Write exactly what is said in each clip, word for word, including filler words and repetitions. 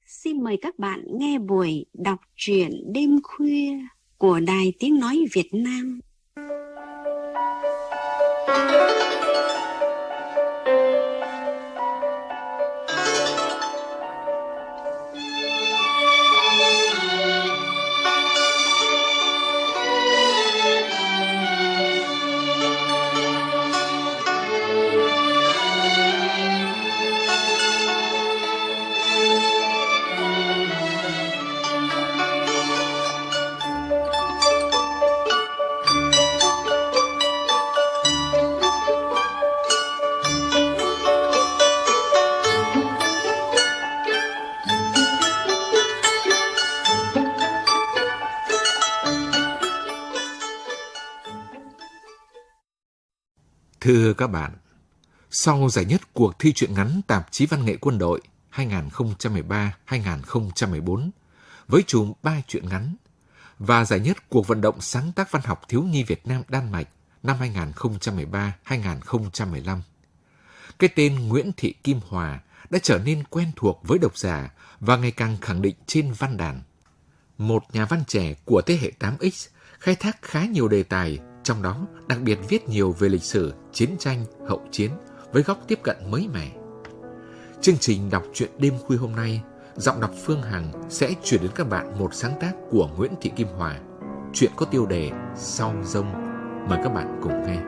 xin mời các bạn nghe buổi đọc truyện đêm khuya của Đài Tiếng Nói Việt Nam. Thưa các bạn, sau giải nhất cuộc thi truyện ngắn tạp chí văn nghệ quân đội hai không một ba đến hai không một bốn với chùm ba truyện ngắn và giải nhất cuộc vận động sáng tác văn học thiếu nhi Việt Nam Đan Mạch năm hai không một ba đến hai không một lăm, cái tên Nguyễn Thị Kim Hòa đã trở nên quen thuộc với độc giả và ngày càng khẳng định trên văn đàn. Một nhà văn trẻ của thế hệ tám X khai thác khá nhiều đề tài, trong đó đặc biệt viết nhiều về lịch sử, chiến tranh, hậu chiến với góc tiếp cận mới mẻ. Chương trình đọc truyện đêm khuya hôm nay, giọng đọc Phương Hằng sẽ chuyển đến các bạn một sáng tác của Nguyễn Thị Kim Hòa. Chuyện có tiêu đề Sau Giông. Mời các bạn cùng nghe.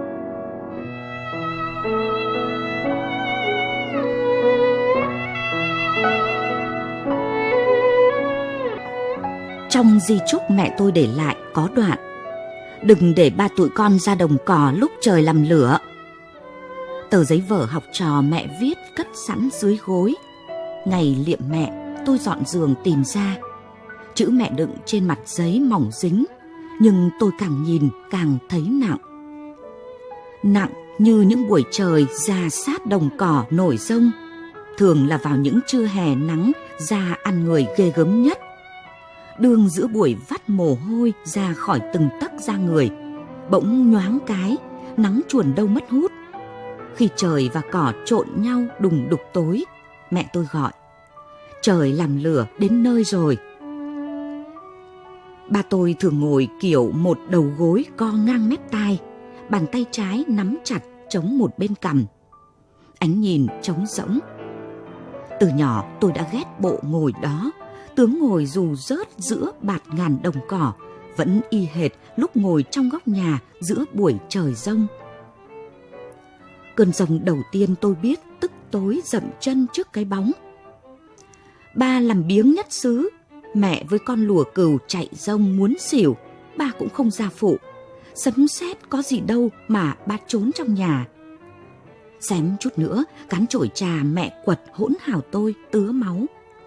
Trong di chúc mẹ tôi để lại có đoạn: đừng để ba tụi con ra đồng cỏ lúc trời làm lửa. Tờ giấy vở học trò mẹ viết cất sẵn dưới gối. Ngày liệm mẹ, tôi dọn giường tìm ra. Chữ mẹ đựng trên mặt giấy mỏng dính, nhưng tôi càng nhìn càng thấy nặng. Nặng như những buổi trời ra sát đồng cỏ nổi rông, thường là vào những trưa hè nắng ra ăn người ghê gớm nhất. Đương giữa buổi vắt mồ hôi ra khỏi từng tấc da người, bỗng nhoáng cái, nắng chuồn đâu mất hút. Khi trời và cỏ trộn nhau đùng đục tối, mẹ tôi gọi: trời làm lửa đến nơi rồi. Ba tôi thường ngồi kiểu một đầu gối co ngang mép tai, bàn tay trái nắm chặt chống một bên cằm. Ánh nhìn trống rỗng. Từ nhỏ tôi đã ghét bộ ngồi đó. Tướng ngồi dù rớt giữa bạt ngàn đồng cỏ vẫn y hệt lúc ngồi trong góc nhà giữa buổi trời giông. Cơn giông đầu tiên tôi biết tức tối dậm chân trước cái bóng. Ba làm biếng nhất xứ, mẹ với con lùa cừu chạy giông muốn xỉu, ba cũng không ra phụ. Sấm sét có gì đâu mà ba trốn trong nhà. Xém chút nữa cán chổi trà mẹ quật hỗn hào tôi tứa máu.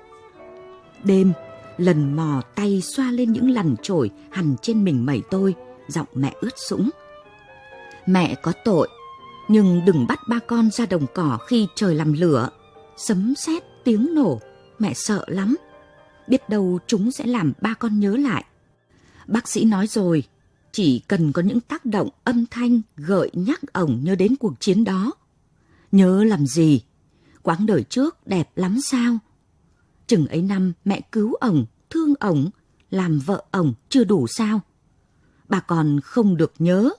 Đêm, lần mò tay xoa lên những lằn chổi hằn trên mình mẩy tôi, giọng mẹ ướt sũng: mẹ có tội, nhưng đừng bắt ba con ra đồng cỏ khi trời làm lửa. Sấm sét tiếng nổ, mẹ sợ lắm. Biết đâu chúng sẽ làm ba con nhớ lại. Bác sĩ nói rồi, chỉ cần có những tác động âm thanh gợi nhắc ổng nhớ đến cuộc chiến đó. Nhớ làm gì? Quãng đời trước đẹp lắm sao? Chừng ấy năm mẹ cứu ổng, thương ổng, làm vợ ổng chưa đủ sao? Bà còn không được nhớ.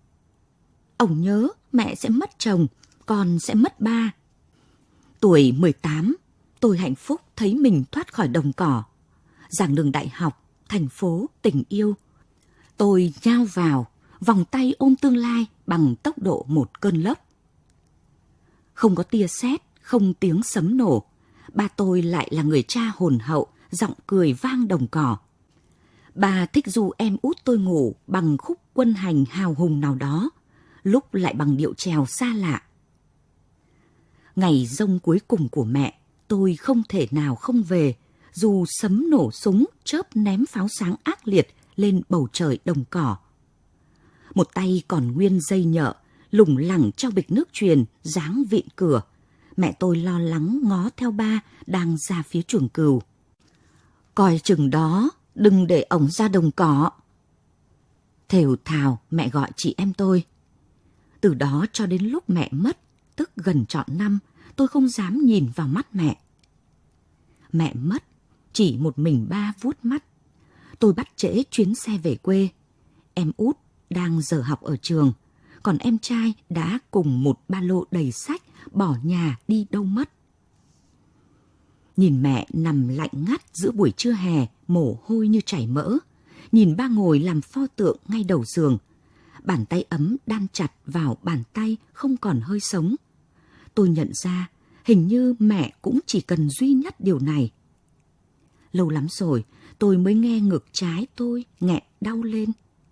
Ổng nhớ mẹ sẽ mất chồng, con sẽ mất ba. Tuổi mười tám, tôi hạnh phúc thấy mình thoát khỏi đồng cỏ. Giảng đường đại học, thành phố, tình yêu. Tôi nhao vào, vòng tay ôm tương lai bằng tốc độ một cơn lốc. Không có tia sét, không tiếng sấm nổ. Ba tôi lại là người cha hồn hậu, giọng cười vang đồng cỏ. Bà thích du em út tôi ngủ bằng khúc quân hành hào hùng nào đó, lúc lại bằng điệu trèo xa lạ. Ngày giông cuối cùng của mẹ, tôi không thể nào không về, dù sấm nổ súng chớp ném pháo sáng ác liệt lên bầu trời đồng cỏ. Một tay còn nguyên dây nhợ, lủng lẳng trong bịch nước truyền dáng vịn cửa. Mẹ tôi lo lắng ngó theo ba đang ra phía chuồng cừu. Coi chừng đó, đừng để ổng ra đồng cỏ. Thều thào mẹ gọi chị em tôi. Từ đó cho đến lúc mẹ mất, tức gần trọn năm, tôi không dám nhìn vào mắt mẹ. Mẹ mất, chỉ một mình ba vuốt mắt. Tôi bắt trễ chuyến xe về quê. Em út đang giờ học ở trường, còn em trai đã cùng một ba lô đầy sách bỏ nhà đi đâu mất. Nhìn mẹ nằm lạnh ngắt giữa buổi trưa hè, mồ hôi như chảy mỡ. Nhìn ba ngồi làm pho tượng ngay đầu giường. Bàn tay ấm đan chặt vào bàn tay không còn hơi sống. Tôi nhận ra hình như mẹ cũng chỉ cần duy nhất điều này. Lâu lắm rồi tôi mới nghe ngực trái tôi nghẹn đau lên.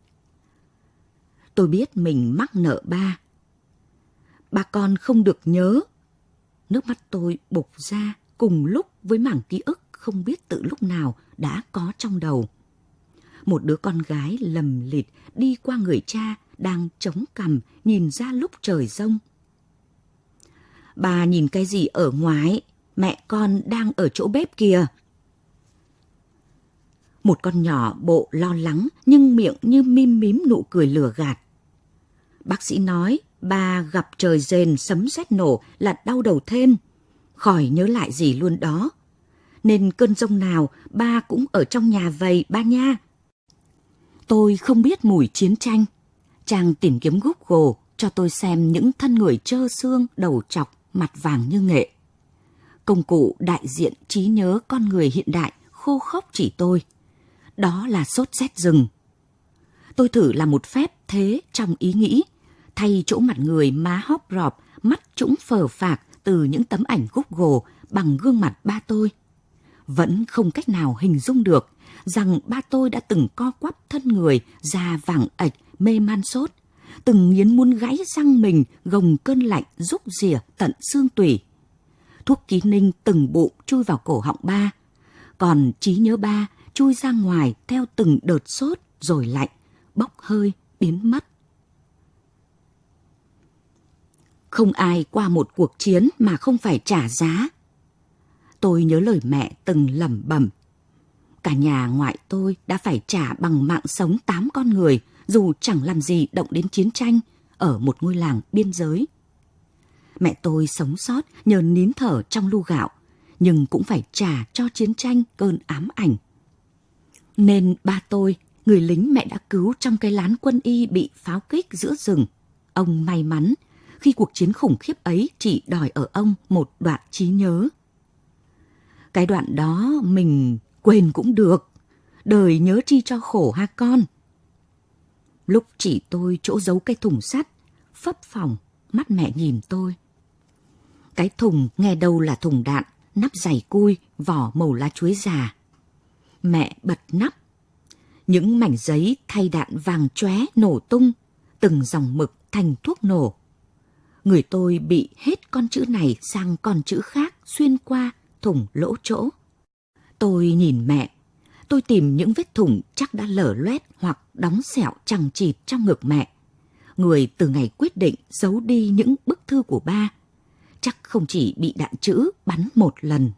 Tôi biết mình mắc nợ ba. Ba con không được nhớ. Nước mắt tôi bục ra cùng lúc với mảng ký ức không biết từ lúc nào đã có trong đầu. Một đứa con gái lầm lịt đi qua người cha đang chống cằm nhìn ra lúc trời giông. Bà nhìn cái gì ở ngoài? Mẹ con đang ở chỗ bếp kìa. Một con nhỏ bộ lo lắng nhưng miệng như mím mím nụ cười lừa gạt. Bác sĩ nói bà gặp trời rền sấm sét nổ là đau đầu thêm. Khỏi nhớ lại gì luôn đó. Nên cơn giông nào ba cũng ở trong nhà vậy ba nha. Tôi không biết mùi chiến tranh. Chàng tìm kiếm Google cho tôi xem những thân người trơ xương, đầu trọc, mặt vàng như nghệ. Công cụ đại diện trí nhớ con người hiện đại khô khốc chỉ tôi. Đó là sốt rét rừng. Tôi thử làm một phép thế trong ý nghĩ, thay chỗ mặt người má hóp rọp, mắt trũng phờ phạc từ những tấm ảnh Google bằng gương mặt ba tôi. Vẫn không cách nào hình dung được rằng ba tôi đã từng co quắp thân người, da vàng ạch, mê man sốt, từng nghiến muốn gãy răng mình, gồng cơn lạnh rúc rỉa tận xương tủy. Thuốc ký ninh từng bụng chui vào cổ họng ba, còn trí nhớ ba chui ra ngoài theo từng đợt sốt rồi lạnh, bốc hơi, biến mất. Không ai qua một cuộc chiến mà không phải trả giá. Tôi nhớ lời mẹ từng lẩm bẩm. Cả nhà ngoại tôi đã phải trả bằng mạng sống tám con người, dù chẳng làm gì động đến chiến tranh, ở một ngôi làng biên giới. Mẹ tôi sống sót nhờ nín thở trong lu gạo, nhưng cũng phải trả cho chiến tranh cơn ám ảnh. Nên ba tôi, người lính mẹ đã cứu trong cái lán quân y bị pháo kích giữa rừng, ông may mắn khi cuộc chiến khủng khiếp ấy chỉ đòi ở ông một đoạn trí nhớ. Cái đoạn đó mình quên cũng được, đời nhớ chi cho khổ ha con. Lúc chỉ tôi chỗ giấu cái thùng sắt, phấp phỏng, mắt mẹ nhìn tôi. Cái thùng nghe đâu là thùng đạn, nắp dày cui, vỏ màu lá chuối già. Mẹ bật nắp. Những mảnh giấy thay đạn vàng chóe nổ tung, từng dòng mực thành thuốc nổ. Người tôi bị hết con chữ này sang con chữ khác xuyên qua thủng lỗ chỗ. Tôi nhìn mẹ. Tôi tìm những vết thủng chắc đã lở loét hoặc đóng sẹo chằng chịt trong ngực mẹ. Người từ ngày quyết định giấu đi những bức thư của ba, chắc không chỉ bị đạn chữ bắn một lần.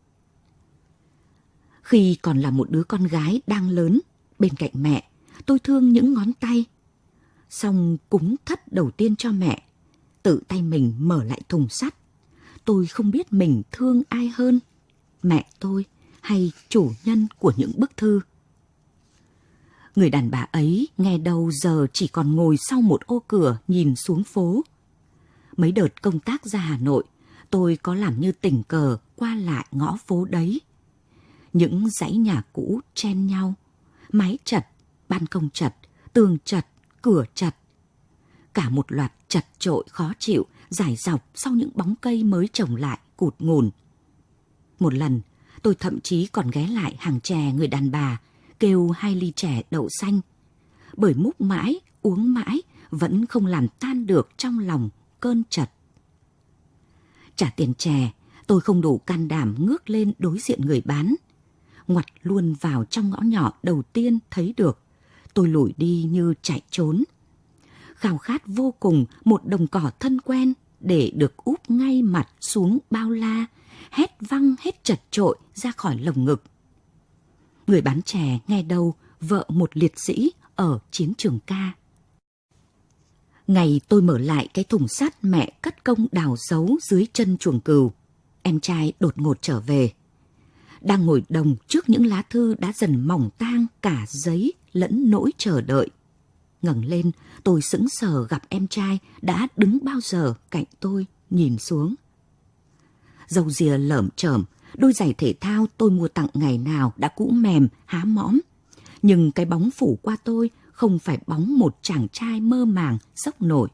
Khi còn là một đứa con gái đang lớn, bên cạnh mẹ, tôi thương những ngón tay. Xong cúng thất đầu tiên cho mẹ, tự tay mình mở lại thùng sắt. Tôi không biết mình thương ai hơn, mẹ tôi hay chủ nhân của những bức thư. Người đàn bà ấy nghe đâu giờ chỉ còn ngồi sau một ô cửa nhìn xuống phố. Mấy đợt công tác ra Hà Nội, tôi có làm như tình cờ qua lại ngõ phố đấy. Những dãy nhà cũ chen nhau, mái chật, ban công chật, tường chật, cửa chật. Cả một loạt chật chội khó chịu, rải dọc sau những bóng cây mới trồng lại cụt ngùn. Một lần, tôi thậm chí còn ghé lại hàng chè người đàn bà, kêu hai ly chè đậu xanh. Bởi múc mãi, uống mãi, vẫn không làm tan được trong lòng cơn chật. Trả tiền chè, tôi không đủ can đảm ngước lên đối diện người bán. Ngoặt luôn vào trong ngõ nhỏ đầu tiên thấy được. Tôi lủi đi như chạy trốn. Khao khát vô cùng một đồng cỏ thân quen để được úp ngay mặt xuống bao la, hét văng hết chật trội ra khỏi lồng ngực. Người bán chè nghe đâu vợ một liệt sĩ ở chiến trường ca. Ngày tôi mở lại cái thùng sắt mẹ cất công đào giấu dưới chân chuồng cừu, em trai đột ngột trở về. đang ngồi đồng trước những lá thư đã dần mỏng tang cả giấy lẫn nỗi chờ đợi. Ngẩng lên, tôi sững sờ gặp em trai đã đứng bao giờ cạnh tôi, nhìn xuống. Râu ria lởm chởm, đôi giày thể thao tôi mua tặng ngày nào đã cũ mềm, há mõm. Nhưng cái bóng phủ qua tôi không phải bóng một chàng trai mơ màng, sốc nổi.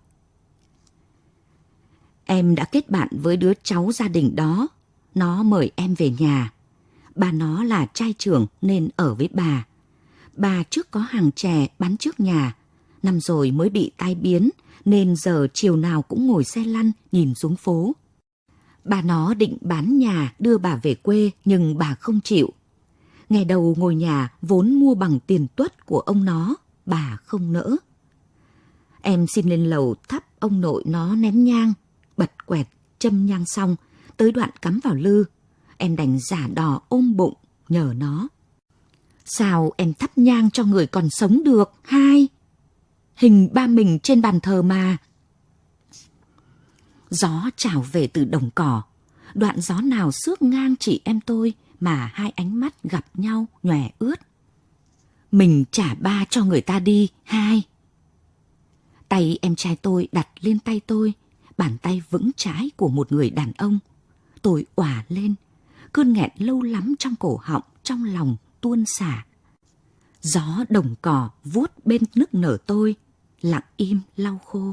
Em đã kết bạn với đứa cháu gia đình đó. Nó mời em về nhà. Bà nó là trai trưởng nên ở với bà. Bà trước có hàng chè bán trước nhà. Năm rồi mới bị tai biến nên giờ chiều nào cũng ngồi xe lăn nhìn xuống phố. Bà nó định bán nhà đưa bà về quê nhưng bà không chịu. Ngày đầu ngồi nhà vốn mua bằng tiền tuất của ông nó, bà không nỡ. Em xin lên lầu thắp ông nội nó nén nhang, bật quẹt, châm nhang xong, tới đoạn cắm vào lư. Em đành giả đò ôm bụng, nhờ nó. Sao em thắp nhang cho người còn sống được, hai? Hình ba mình trên bàn thờ mà. Gió trào về từ đồng cỏ. Đoạn gió nào xước ngang chị em tôi mà hai ánh mắt gặp nhau nhòe ướt. Mình trả ba cho người ta đi, hai. Tay em trai tôi đặt lên tay tôi, bàn tay vững chãi của một người đàn ông. Tôi òa lên, cơn nghẹn lâu lắm trong cổ họng, trong lòng tuôn xả. Gió đồng cỏ vuốt bên nức nở tôi, lặng im lau khô.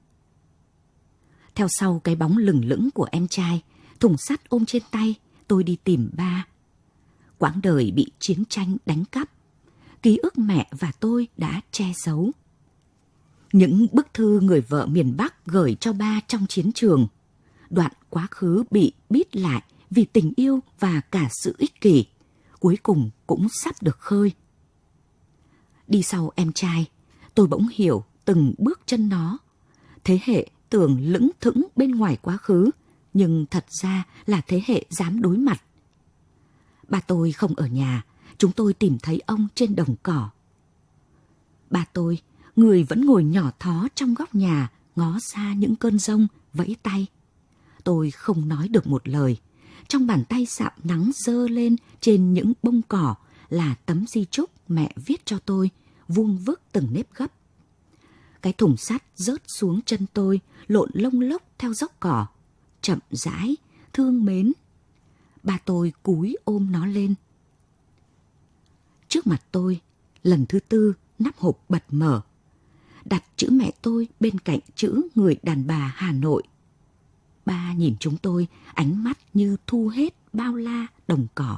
Theo sau cái bóng lừng lững của em trai, thùng sắt ôm trên tay, tôi đi tìm ba. Quãng đời bị chiến tranh đánh cắp, ký ức mẹ và tôi đã che giấu. Những bức thư người vợ miền Bắc gửi cho ba trong chiến trường, đoạn quá khứ bị bít lại vì tình yêu và cả sự ích kỷ, cuối cùng cũng sắp được khơi. Đi sau em trai, tôi bỗng hiểu từng bước chân nó. Thế hệ tưởng lững thững bên ngoài quá khứ, nhưng thật ra là thế hệ dám đối mặt. Ba tôi không ở nhà, chúng tôi tìm thấy ông trên đồng cỏ. Ba tôi, người vẫn ngồi nhỏ thó trong góc nhà, ngó xa những cơn giông, vẫy tay. Tôi không nói được một lời. Trong bàn tay sạm nắng dơ lên trên những bông cỏ là tấm di chúc mẹ viết cho tôi, vuông vức từng nếp gấp. Cái thùng sắt rớt xuống chân tôi, lộn lông lốc theo dốc cỏ. Chậm rãi, thương mến. Ba tôi cúi ôm nó lên. Trước mặt tôi, lần thứ tư, nắp hộp bật mở. Đặt chữ mẹ tôi bên cạnh chữ người đàn bà Hà Nội. Ba nhìn chúng tôi, ánh mắt như thu hết bao la đồng cỏ.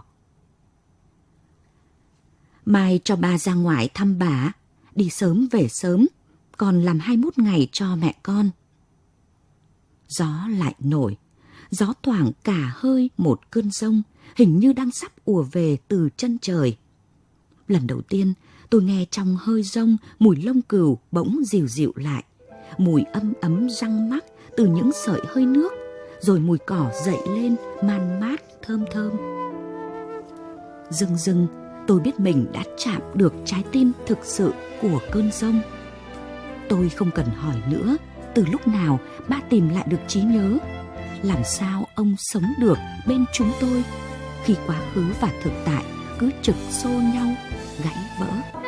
Mai cho ba ra ngoài thăm bà, đi sớm về sớm, còn làm hai mươi mốt ngày cho mẹ con. Gió lại nổi, gió thoảng cả hơi một cơn giông, hình như đang sắp ùa về từ chân trời. Lần đầu tiên, tôi nghe trong hơi giông mùi lông cừu bỗng dịu dịu lại, mùi âm ấm răng mắc từ những sợi hơi nước, rồi mùi cỏ dậy lên man mát thơm thơm. Dưng dưng, tôi biết mình đã chạm được trái tim thực sự của cơn giông. Tôi không cần hỏi nữa, từ lúc nào ba tìm lại được trí nhớ. Làm sao ông sống được bên chúng tôi khi quá khứ và thực tại cứ trực xô nhau, gãy vỡ.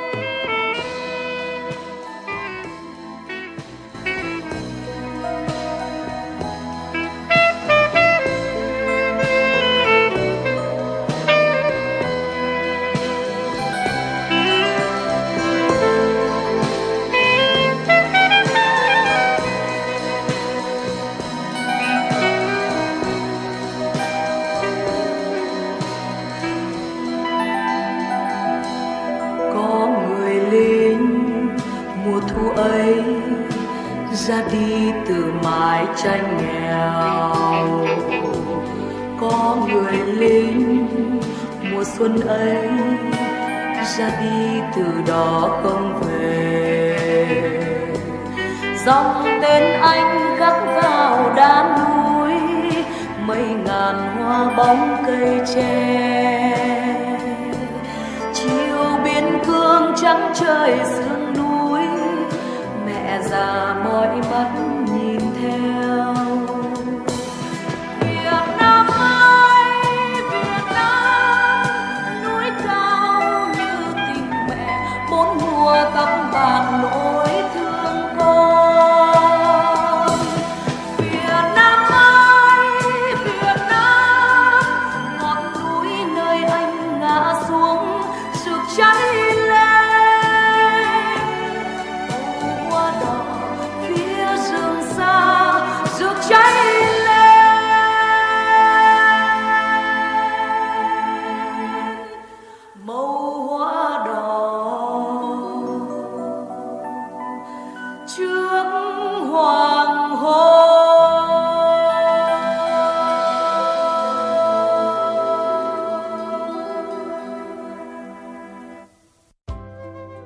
Ra đi từ mái tranh nghèo, có người lính mùa xuân ấy ra đi từ đó không về. Dòng tên anh khắc vào đá núi, mấy ngàn hoa bóng cây tre. Chiều biên cương trắng trời sương núi, mẹ già mỏi mắt nhìn theo. Việt Nam ơi, Việt Nam,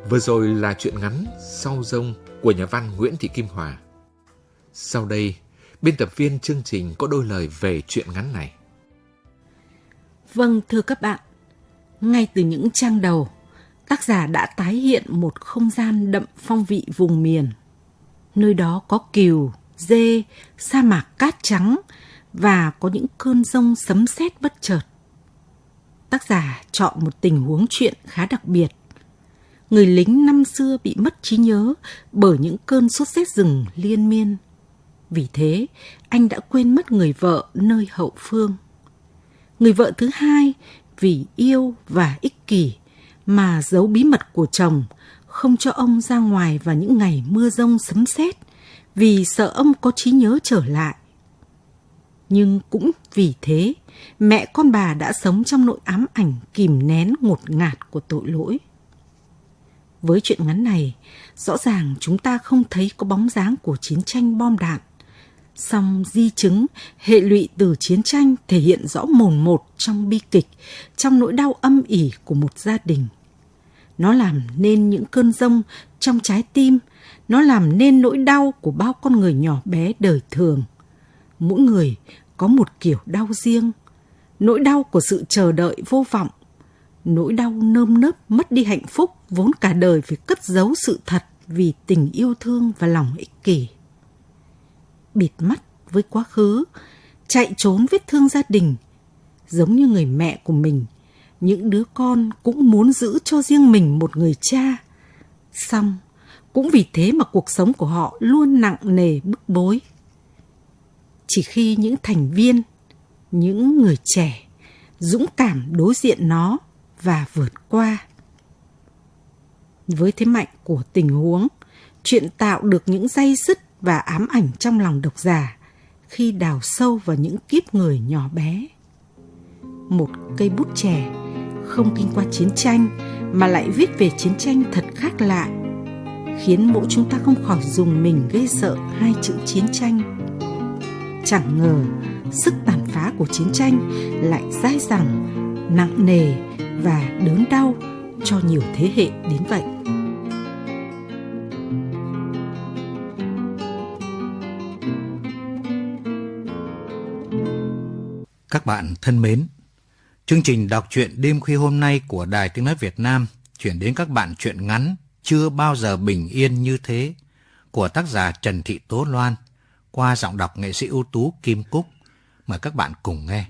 Vừa rồi là truyện ngắn Sau Giông của nhà văn Nguyễn Thị Kim Hòa. Sau đây, biên tập viên chương trình có đôi lời về truyện ngắn này. Vâng, thưa các bạn, ngay từ những trang đầu, tác giả đã tái hiện một không gian đậm phong vị vùng miền. Nơi đó có cừu, dê, sa mạc cát trắng và có những cơn giông sấm sét bất chợt. Tác giả chọn một tình huống truyện khá đặc biệt. Người lính năm xưa bị mất trí nhớ bởi những cơn sốt rét rừng liên miên. Vì thế, anh đã quên mất người vợ nơi hậu phương. Người vợ thứ hai vì yêu và ích kỷ mà giấu bí mật của chồng, không cho ông ra ngoài vào những ngày mưa giông sấm sét vì sợ ông có trí nhớ trở lại. Nhưng cũng vì thế, mẹ con bà đã sống trong nỗi ám ảnh kìm nén ngột ngạt của tội lỗi. Với chuyện ngắn này, rõ ràng chúng ta không thấy có bóng dáng của chiến tranh bom đạn. Song di chứng, hệ lụy từ chiến tranh thể hiện rõ mồn một trong bi kịch, trong nỗi đau âm ỉ của một gia đình. Nó làm nên những cơn giông trong trái tim, nó làm nên nỗi đau của bao con người nhỏ bé đời thường. Mỗi người có một kiểu đau riêng, nỗi đau của sự chờ đợi vô vọng, nỗi đau nơm nớp mất đi hạnh phúc vốn cả đời phải cất giấu sự thật vì tình yêu thương và lòng ích kỷ. Bịt mắt với quá khứ, chạy trốn vết thương gia đình, giống như người mẹ của mình, những đứa con cũng muốn giữ cho riêng mình một người cha. Song cũng vì thế mà cuộc sống của họ luôn nặng nề bức bối. Chỉ khi những thành viên, những người trẻ dũng cảm đối diện nó và vượt qua. Với thế mạnh của tình huống, chuyện tạo được những day dứt và ám ảnh trong lòng độc giả khi đào sâu vào những kiếp người nhỏ bé. Một cây bút chẻ không kinh qua chiến tranh mà lại viết về chiến tranh thật khác lạ, khiến mỗi chúng ta không khỏi rùng mình ghê sợ hai chữ chiến tranh. Chẳng ngờ sức tàn phá của chiến tranh lại dai dẳng, nặng nề và đớn đau cho nhiều thế hệ đến vậy. Các bạn thân mến, chương trình đọc truyện đêm khuya hôm nay của Đài Tiếng Nói Việt Nam chuyển đến các bạn truyện ngắn Chưa Bao Giờ Bình Yên Như Thế của tác giả Trần Thị Tố Loan qua giọng đọc nghệ sĩ ưu tú Kim Cúc. Mời các bạn cùng nghe.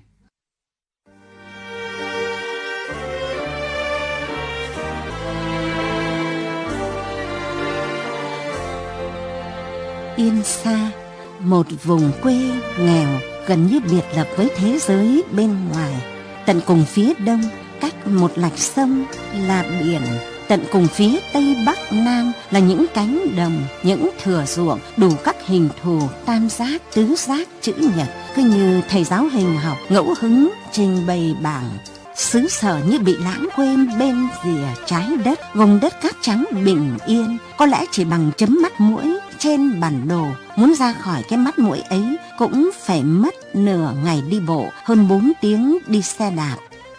Yên Sa, một vùng quê nghèo gần như biệt lập với thế giới bên ngoài. Tận cùng phía đông, cách một lạch sông là biển. Tận cùng phía tây bắc nam là những cánh đồng, những thửa ruộng đủ các hình thù tam giác, tứ giác, chữ nhật, cứ như thầy giáo hình học ngẫu hứng trình bày bảng. Xứ sở như bị lãng quên bên rìa trái đất, vùng đất cát trắng bình yên, có lẽ chỉ bằng chấm mắt mũi trên bản đồ. Muốn ra khỏi cái mắt mũi ấy cũng phải mất nửa ngày đi bộ, hơn bốn tiếng đi xe đạp.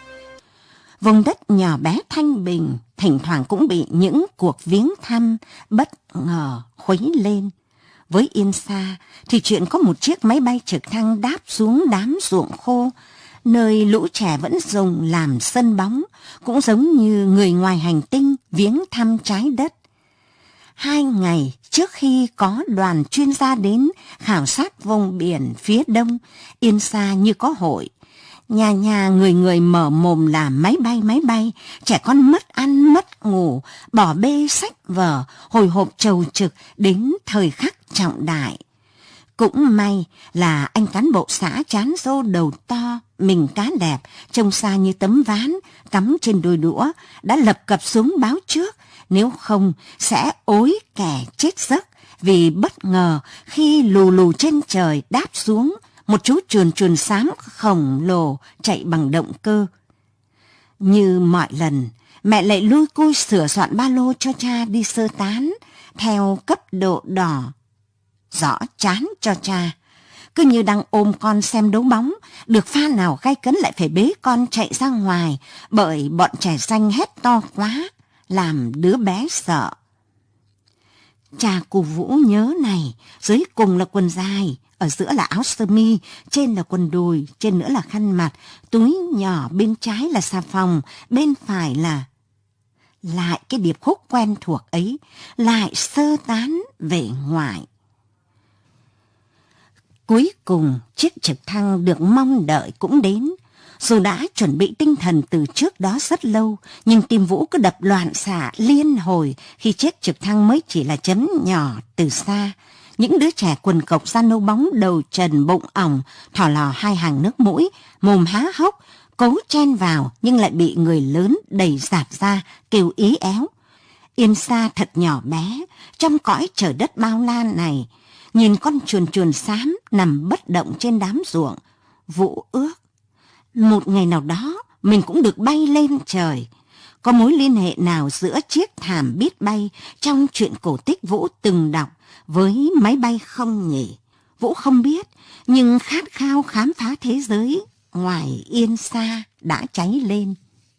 Vùng đất nhỏ bé thanh bình, thỉnh thoảng cũng bị những cuộc viếng thăm bất ngờ khuấy lên. Với Yên Sa thì chuyện có một chiếc máy bay trực thăng đáp xuống đám ruộng khô, nơi lũ trẻ vẫn dùng làm sân bóng, cũng giống như người ngoài hành tinh viếng thăm trái đất. Hai ngày trước khi có đoàn chuyên gia đến khảo sát vùng biển phía đông, Yên Sa như có hội. Nhà nhà người người mở mồm là máy bay máy bay, trẻ con mất ăn mất ngủ, bỏ bê sách vở, hồi hộp chầu trực đến thời khắc trọng đại. Cũng may là anh cán bộ xã chán rô đầu to, mình cá đẹp, trông xa như tấm ván, cắm trên đôi đũa, đã lập cập xuống báo trước, nếu không sẽ ối kẻ chết giấc, vì bất ngờ khi lù lù trên trời đáp xuống, một chú chuồn chuồn xám khổng lồ chạy bằng động cơ. Như mọi lần, mẹ lại lui cui sửa soạn ba lô cho cha đi sơ tán, theo cấp độ đỏ. Rõ chán cho cha, cứ như đang ôm con xem đấu bóng, được pha nào gay cấn lại phải bế con chạy ra ngoài, bởi bọn trẻ xanh hét to quá, làm đứa bé sợ. Cha cô Vũ nhớ này, dưới cùng là quần dài, ở giữa là áo sơ mi, trên là quần đùi, trên nữa là khăn mặt, túi nhỏ bên trái là xà phòng, bên phải là... Lại cái điệp khúc quen thuộc ấy, lại sơ tán về ngoại. Cuối cùng, chiếc trực thăng được mong đợi cũng đến. Dù đã chuẩn bị tinh thần từ trước đó rất lâu, nhưng tim Vũ cứ đập loạn xạ liên hồi khi chiếc trực thăng mới chỉ là chấm nhỏ từ xa. Những đứa trẻ quần cộc da nâu bóng, đầu trần bụng ỏng, thò lò hai hàng nước mũi, mồm há hốc, cố chen vào nhưng lại bị người lớn đẩy dạt ra, kêu ý éo. Yên Sa thật nhỏ bé, trong cõi trời đất bao la này, nhìn con chuồn chuồn xám nằm bất động trên đám ruộng. Vũ ước một ngày nào đó mình cũng được bay lên trời. Có mối liên hệ nào giữa chiếc thảm biết bay trong truyện cổ tích Vũ từng đọc với máy bay không nhỉ? Vũ không biết, nhưng khát khao khám phá thế giới ngoài Yên Sa đã cháy lên.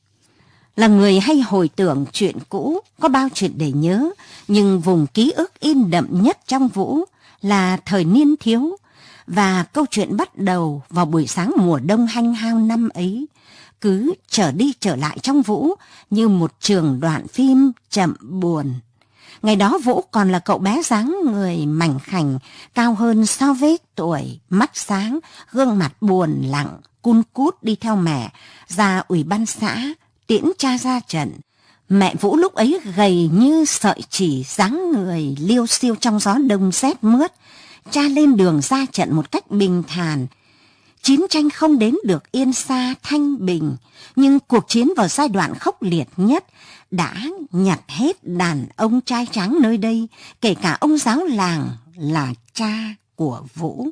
Là người hay hồi tưởng chuyện cũ, có bao chuyện để nhớ, nhưng vùng ký ức in đậm nhất trong Vũ là thời niên thiếu, và câu chuyện bắt đầu vào buổi sáng mùa đông hanh hao năm ấy, cứ trở đi trở lại trong Vũ như một trường đoạn phim chậm buồn. Ngày đó Vũ còn là cậu bé dáng người mảnh khảnh, cao hơn so với tuổi, mắt sáng, gương mặt buồn lặng, cun cút đi theo mẹ ra ủy ban xã tiễn cha ra trận. Mẹ Vũ lúc ấy gầy như sợi chỉ, dáng người liêu xiêu trong gió đông rét mướt. Cha lên đường ra trận một cách bình thản. Chiến tranh không đến được Yên Sa thanh bình, nhưng cuộc chiến vào giai đoạn khốc liệt nhất đã nhặt hết đàn ông trai tráng nơi đây, kể cả ông giáo làng là cha của Vũ.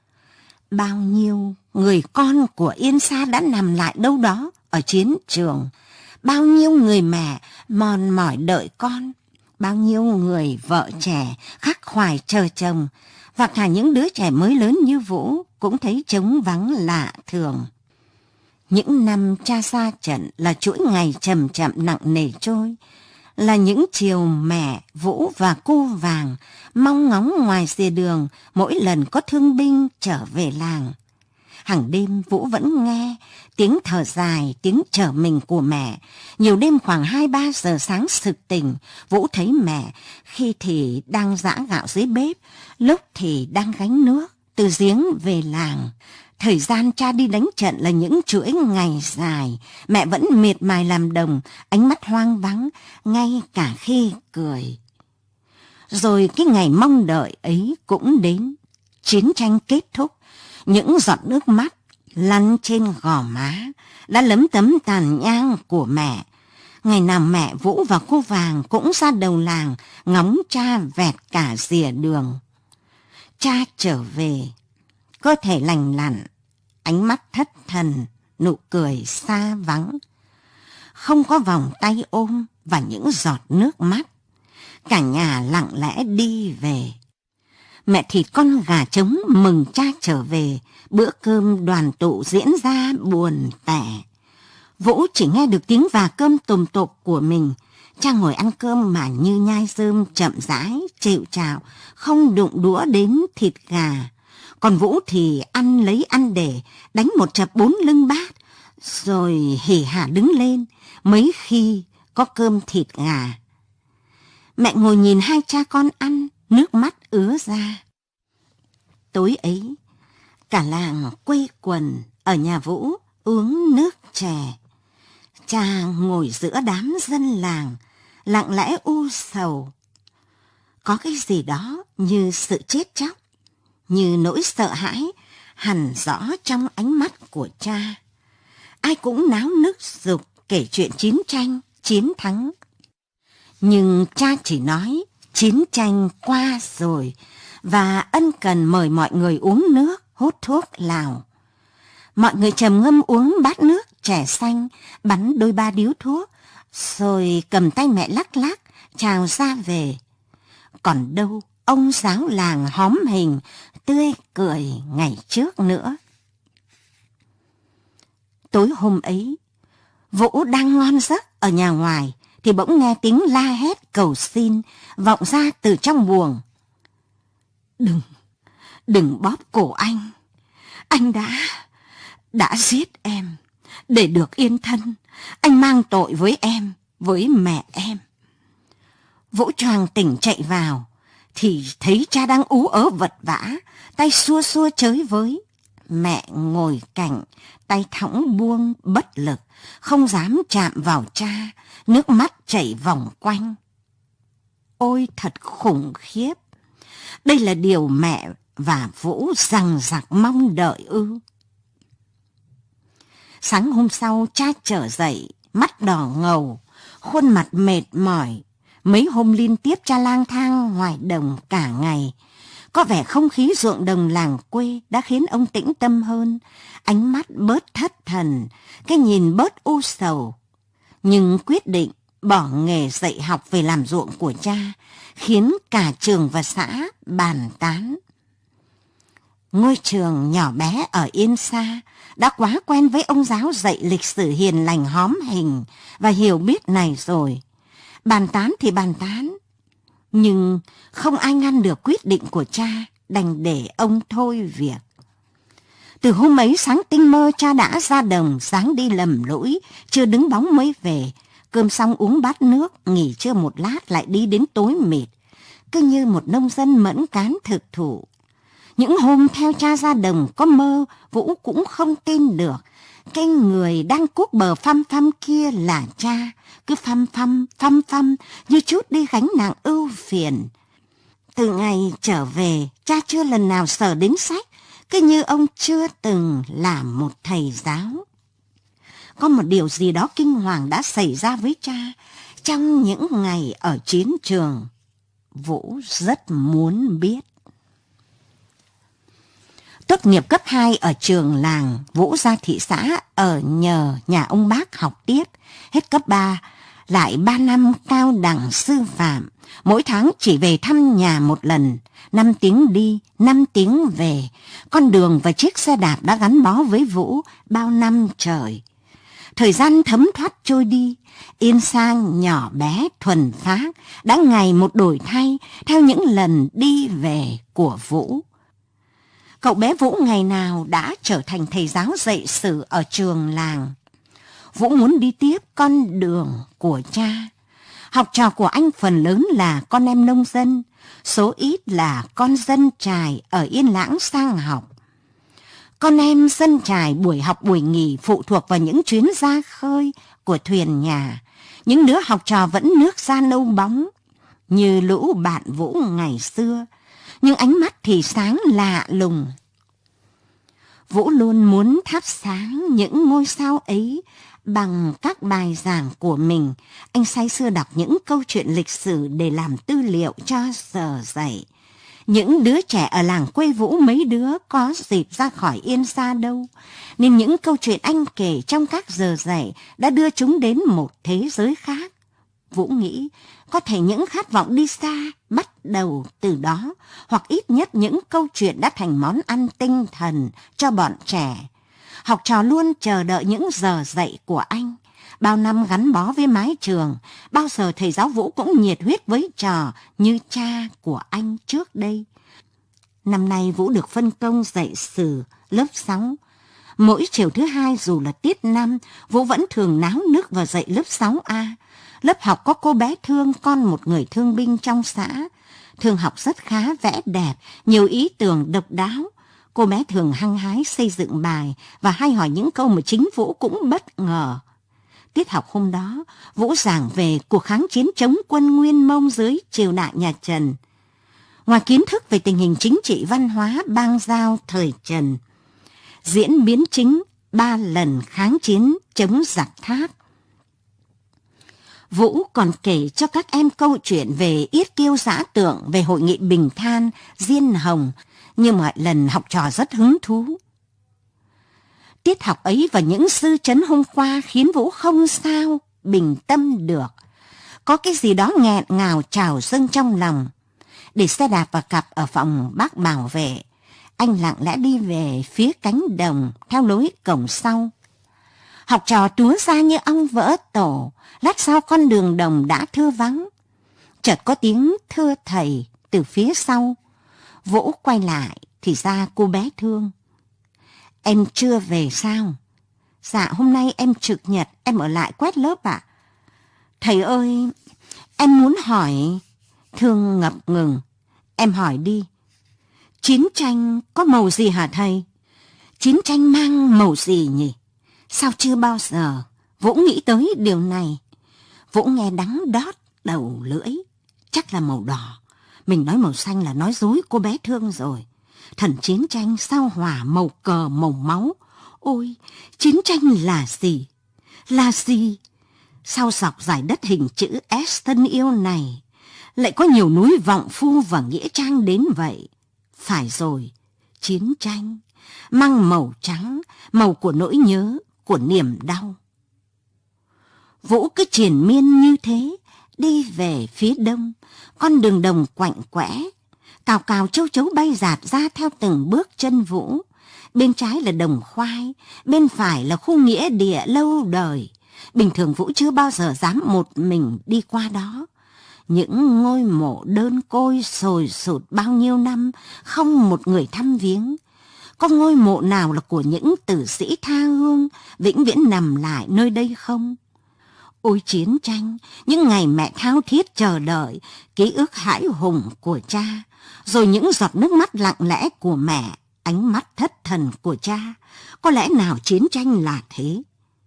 Bao nhiêu người con của Yên Sa đã nằm lại đâu đó ở chiến trường, bao nhiêu người mẹ mòn mỏi đợi con, bao nhiêu người vợ trẻ khắc khoải chờ chồng, và cả những đứa trẻ mới lớn như Vũ cũng thấy trống vắng lạ thường. Những năm cha ra trận là chuỗi ngày chậm chậm nặng nề trôi, là những chiều mẹ, Vũ và cô Vàng mong ngóng ngoài rìa đường mỗi lần có thương binh trở về làng. Hàng đêm Vũ vẫn nghe tiếng thở dài, tiếng trở mình của mẹ. Nhiều đêm khoảng hai ba giờ sáng sực tỉnh, Vũ thấy mẹ khi thì đang giã gạo dưới bếp, lúc thì đang gánh nước từ giếng về làng. Thời gian cha đi đánh trận là những chuỗi ngày dài, mẹ vẫn miệt mài làm đồng, ánh mắt hoang vắng, ngay cả khi cười. Rồi cái ngày mong đợi ấy cũng đến. Chiến tranh kết thúc, những giọt nước mắt lăn trên gò má đã lấm tấm tàn nhang của mẹ. Ngày nào mẹ Vũ và cô Vàng cũng ra đầu làng ngóng cha vẹt cả rìa đường. Cha trở về, cơ thể lành lặn, ánh mắt thất thần, nụ cười xa vắng. Không có vòng tay ôm và những giọt nước mắt. Cả nhà lặng lẽ đi về. Mẹ thịt con gà trống mừng cha trở về, bữa cơm đoàn tụ diễn ra buồn tẻ. Vũ chỉ nghe được tiếng và cơm tùm tục của mình. Cha ngồi ăn cơm mà như nhai rơm chậm rãi, chịu chạo, không đụng đũa đến thịt gà. Còn Vũ thì ăn lấy ăn để, đánh một chập bốn lưng bát, rồi hỉ hả đứng lên, mấy khi có cơm thịt gà. Mẹ ngồi nhìn hai cha con ăn, nước mắt ứa ra. Tối ấy, cả làng quây quần ở nhà Vũ uống nước chè. Cha ngồi giữa đám dân làng, lặng lẽ u sầu. Có cái gì đó như sự chết chóc, như nỗi sợ hãi hằn rõ trong ánh mắt của cha. Ai cũng náo nức giục kể chuyện chiến tranh, chiến thắng. Nhưng cha chỉ nói chiến tranh qua rồi và ân cần mời mọi người uống nước, hút thuốc lào. Mọi người trầm ngâm uống bát nước chè xanh, bắn đôi ba điếu thuốc, rồi cầm tay mẹ lắc lắc, chào ra về. Còn đâu ông giáo làng hóm hình, tươi cười ngày trước nữa. Tối hôm ấy, Vũ đang ngon giấc ở nhà ngoài, thì bỗng nghe tiếng la hét cầu xin vọng ra từ trong buồng. Đừng, đừng bóp cổ anh. Anh đã, đã giết em. Để được yên thân, anh mang tội với em, với mẹ em. Vũ choàng tỉnh chạy vào, thì thấy cha đang ú ớ vật vã, tay xua xua chới với. Mẹ ngồi cạnh, tay thõng buông bất lực, không dám chạm vào cha, nước mắt chảy vòng quanh. Ôi thật khủng khiếp! Đây là điều mẹ và Vũ dằng dặc mong đợi ư? Sáng hôm sau cha trở dậy, mắt đỏ ngầu, khuôn mặt mệt mỏi. Mấy hôm liên tiếp cha lang thang ngoài đồng cả ngày. Có vẻ không khí ruộng đồng làng quê đã khiến ông tĩnh tâm hơn, ánh mắt bớt thất thần, cái nhìn bớt u sầu. Nhưng quyết định bỏ nghề dạy học về làm ruộng của cha khiến cả trường và xã bàn tán. Ngôi trường nhỏ bé ở Yên Sa đã quá quen với ông giáo dạy lịch sử hiền lành hóm hình và hiểu biết này rồi. Bàn tán thì bàn tán, nhưng không ai ngăn được quyết định của cha, đành để ông thôi việc. Từ hôm ấy sáng tinh mơ cha đã ra đồng, sáng đi lầm lũi, chưa đứng bóng mới về. Cơm xong uống bát nước, nghỉ trưa một lát lại đi đến tối mịt, cứ như một nông dân mẫn cán thực thụ. Những hôm theo cha ra đồng có mơ, Vũ cũng không tin được. Cái người đang cuốc bờ phăm phăm kia là cha, cứ phăm phăm, phăm phăm như chút đi gánh nặng ưu phiền. Từ ngày trở về, cha chưa lần nào sờ đến sách, cứ như ông chưa từng là một thầy giáo. Có một điều gì đó kinh hoàng đã xảy ra với cha trong những ngày ở chiến trường. Vũ rất muốn biết. Tốt nghiệp cấp hai ở trường làng, Vũ ra thị xã ở nhờ nhà ông bác học tiếp. Hết cấp ba, lại ba năm cao đẳng sư phạm. Mỗi tháng chỉ về thăm nhà một lần, năm tiếng đi, năm tiếng về. Con đường và chiếc xe đạp đã gắn bó với Vũ bao năm trời. Thời gian thấm thoát trôi đi, Yên Sa nhỏ bé thuần phác đã ngày một đổi thay theo những lần đi về của Vũ. Cậu bé Vũ ngày nào đã trở thành thầy giáo dạy sử ở trường làng. Vũ muốn đi tiếp con đường của cha. Học trò của anh phần lớn là con em nông dân, số ít là con dân trài ở Yên Lãng sang học. Con em dân trài buổi học buổi nghỉ phụ thuộc vào những chuyến ra khơi của thuyền nhà. Những đứa học trò vẫn nước da nâu bóng như lũ bạn Vũ ngày xưa, nhưng ánh mắt thì sáng lạ lùng. Vũ luôn muốn thắp sáng những ngôi sao ấy bằng các bài giảng của mình. Anh say sưa đọc những câu chuyện lịch sử để làm tư liệu cho giờ dạy. Những đứa trẻ ở làng quê Vũ mấy đứa có dịp ra khỏi Yên Sa đâu, nên những câu chuyện anh kể trong các giờ dạy đã đưa chúng đến một thế giới khác. Vũ nghĩ có thể những khát vọng đi xa bắt đầu từ đó, hoặc ít nhất những câu chuyện đã thành món ăn tinh thần cho bọn trẻ. Học trò luôn chờ đợi những giờ dạy của anh. Bao năm gắn bó với mái trường, bao giờ thầy giáo Vũ cũng nhiệt huyết với trò như cha của anh trước đây. Năm nay Vũ được phân công dạy sử lớp sáu. Mỗi chiều thứ hai dù là tiết năm, Vũ vẫn thường náo nức vào dạy lớp sáu A. Lớp học có cô bé Thương, con một người thương binh trong xã. Thương học rất khá, vẽ đẹp, nhiều ý tưởng độc đáo. Cô bé thường hăng hái xây dựng bài và hay hỏi những câu mà chính Vũ cũng bất ngờ. Tiết học hôm đó, Vũ giảng về cuộc kháng chiến chống quân Nguyên Mông dưới triều đại nhà Trần. Ngoài kiến thức về tình hình chính trị văn hóa bang giao thời Trần, diễn biến chính ba lần kháng chiến chống giặc Thác, Vũ còn kể cho các em câu chuyện về Yết Kiêu Giã Tượng, về hội nghị Bình Than, Diên Hồng, như mọi lần học trò rất hứng thú. Tiết học ấy và những dư chấn hôm qua khiến Vũ không sao bình tâm được. Có cái gì đó nghẹn ngào trào dâng trong lòng. Để xe đạp và cặp ở phòng bác bảo vệ, anh lặng lẽ đi về phía cánh đồng theo lối cổng sau. Học trò túa ra như ong vỡ tổ, lát sau con đường đồng đã thưa vắng. Chợt có tiếng thưa thầy từ phía sau. Vũ quay lại thì ra cô bé Thương. Em chưa về sao? Dạ hôm nay em trực nhật, em ở lại quét lớp ạ. À? Thầy ơi, em muốn hỏi... Thương ngập ngừng. Em hỏi đi. Chiến tranh có màu gì hả thầy? Chiến tranh mang màu gì nhỉ? Sao chưa bao giờ Vũ nghĩ tới điều này? Vũ nghe đắng đót đầu lưỡi. Chắc là màu đỏ. Mình nói màu xanh là nói dối cô bé Thương rồi. Thần chiến tranh sao hỏa màu cờ màu máu. Ôi, chiến tranh là gì? Là gì? Sao dọc dải đất hình chữ S thân yêu này lại có nhiều núi vọng phu và nghĩa trang đến vậy? Phải rồi, chiến tranh mang màu trắng, màu của nỗi nhớ, của niềm đau. Vũ cứ triền miên như thế, đi về phía đông, con đường đồng quạnh quẽ, cào cào châu chấu bay dạt ra theo từng bước chân Vũ. Bên trái là đồng khoai, bên phải là khu nghĩa địa lâu đời. Bình thường Vũ chưa bao giờ dám một mình đi qua đó. Những ngôi mộ đơn côi sồi sụt bao nhiêu năm, không một người thăm viếng. Có ngôi mộ nào là của những tử sĩ tha hương, vĩnh viễn nằm lại nơi đây không? Ôi chiến tranh, những ngày mẹ thao thiết chờ đợi, ký ức hãi hùng của cha, rồi những giọt nước mắt lặng lẽ của mẹ, ánh mắt thất thần của cha. Có lẽ nào chiến tranh là thế?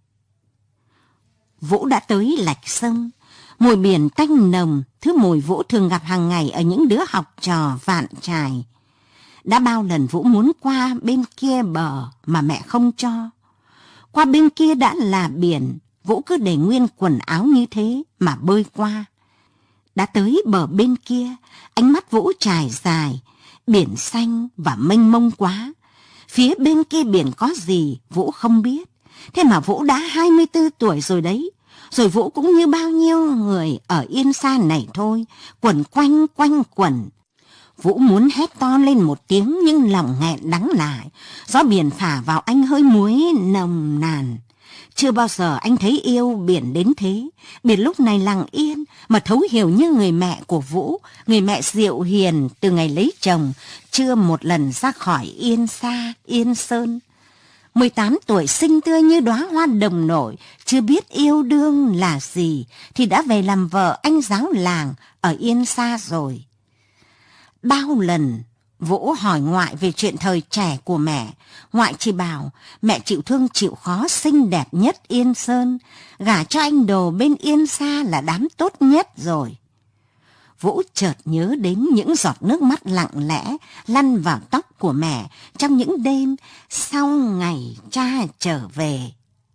Vũ đã tới lạch sông. Mùi biển tanh nồng, thứ mùi Vũ thường gặp hàng ngày ở những đứa học trò vạn trài. Đã bao lần Vũ muốn qua bên kia bờ mà mẹ không cho. Qua bên kia đã là biển, Vũ cứ để nguyên quần áo như thế mà bơi qua. Đã tới bờ bên kia, ánh mắt Vũ trải dài, biển xanh và mênh mông quá. Phía bên kia biển có gì Vũ không biết. Thế mà Vũ đã hai mươi tư tuổi rồi đấy. Rồi Vũ cũng như bao nhiêu người ở Yên Sa này thôi, quẩn quanh quanh quẩn. Vũ muốn hét to lên một tiếng nhưng lòng nghẹn đắng lại. Gió biển phả vào anh hơi muối nồng nàn. Chưa bao giờ anh thấy yêu biển đến thế. Biển lúc này lặng yên mà thấu hiểu như người mẹ của Vũ, người mẹ dịu hiền từ ngày lấy chồng, chưa một lần ra khỏi Yên Sa, Yên Sơn. mười tám tuổi xinh tươi như đóa hoa đồng nổi, chưa biết yêu đương là gì, thì đã về làm vợ anh giáo làng ở Yên Sa rồi. Bao lần Vũ hỏi ngoại về chuyện thời trẻ của mẹ, ngoại chỉ bảo mẹ chịu thương chịu khó xinh đẹp nhất Yên Sơn, gả cho anh Đồ bên Yên Sa là đám tốt nhất rồi. Vũ chợt nhớ đến những giọt nước mắt lặng lẽ lăn vào tóc của mẹ trong những đêm sau ngày cha trở về.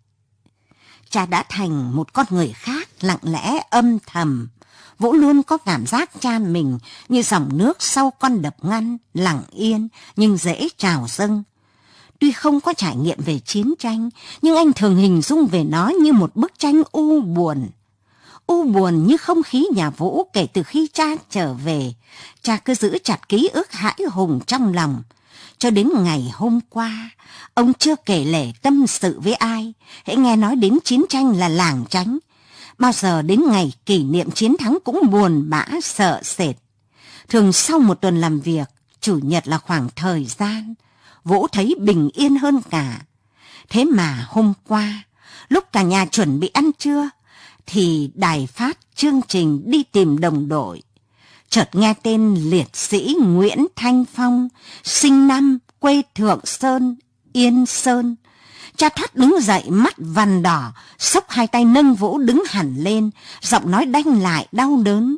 Cha đã thành một con người khác, lặng lẽ âm thầm. Vũ luôn có cảm giác cha mình như dòng nước sau con đập ngăn, lặng yên nhưng dễ trào dâng. Tuy không có trải nghiệm về chiến tranh, nhưng anh thường hình dung về nó như một bức tranh u buồn. U buồn như không khí nhà Vũ kể từ khi cha trở về. Cha cứ giữ chặt ký ức hãi hùng trong lòng. Cho đến ngày hôm qua, ông chưa kể lể tâm sự với ai. Hễ nghe nói đến chiến tranh là lảng tránh. Bao giờ đến ngày kỷ niệm chiến thắng cũng buồn bã sợ sệt. Thường sau một tuần làm việc, chủ nhật là khoảng thời gian Vũ thấy bình yên hơn cả. Thế mà hôm qua, lúc cả nhà chuẩn bị ăn trưa, thì đài phát chương trình Đi tìm đồng đội. Chợt nghe tên liệt sĩ Nguyễn Thanh Phong, sinh năm quê Thượng Sơn, Yên Sơn. Cha thoát đứng dậy, mắt vằn đỏ, xốc hai tay nâng Vũ đứng hẳn lên, giọng nói đanh lại đau đớn.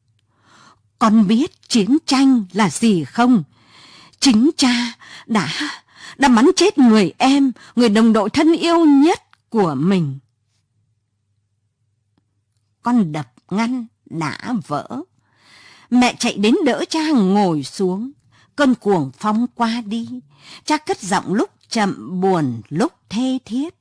Con biết chiến tranh là gì không? Chính cha đã, đã bắn chết người em, người đồng đội thân yêu nhất của mình. Con đập ngăn đã vỡ. Mẹ chạy đến đỡ cha ngồi xuống. Cơn cuồng phong qua đi. Cha cất giọng lúc chậm buồn, lúc thê thiết.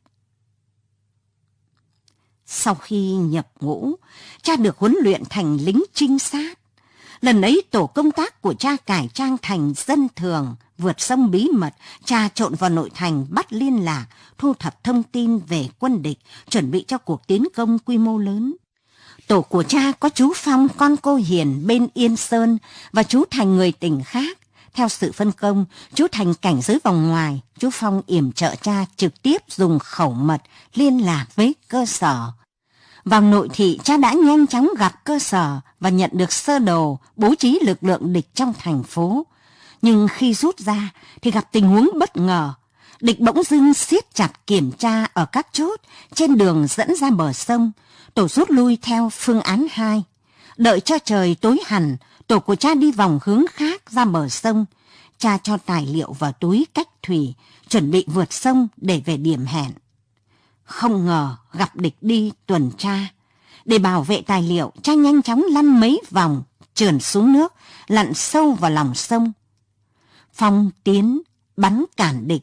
Sau khi nhập ngũ, cha được huấn luyện thành lính trinh sát. Lần ấy tổ công tác của cha cải trang thành dân thường, vượt sông bí mật, trà trộn vào nội thành, bắt liên lạc, thu thập thông tin về quân địch, chuẩn bị cho cuộc tiến công quy mô lớn. Tổ của cha có chú Phong, con cô Hiền bên Yên Sơn, và chú Thành người tỉnh khác. Theo sự phân công, chú Thành cảnh giới vòng ngoài, chú Phong yểm trợ cha trực tiếp dùng khẩu mật liên lạc với cơ sở. Vào nội thị, cha đã nhanh chóng gặp cơ sở và nhận được sơ đồ bố trí lực lượng địch trong thành phố. Nhưng khi rút ra thì gặp tình huống bất ngờ. Địch bỗng dưng siết chặt kiểm tra ở các chốt trên đường dẫn ra bờ sông. Tổ rút lui theo phương án hai. Đợi cho trời tối hẳn, tổ của cha đi vòng hướng khác ra bờ sông. Cha cho tài liệu vào túi cách thủy, chuẩn bị vượt sông để về điểm hẹn. Không ngờ gặp địch đi tuần tra. Để bảo vệ tài liệu, cha nhanh chóng lăn mấy vòng, trườn xuống nước, lặn sâu vào lòng sông. Phong tiến, bắn cản địch.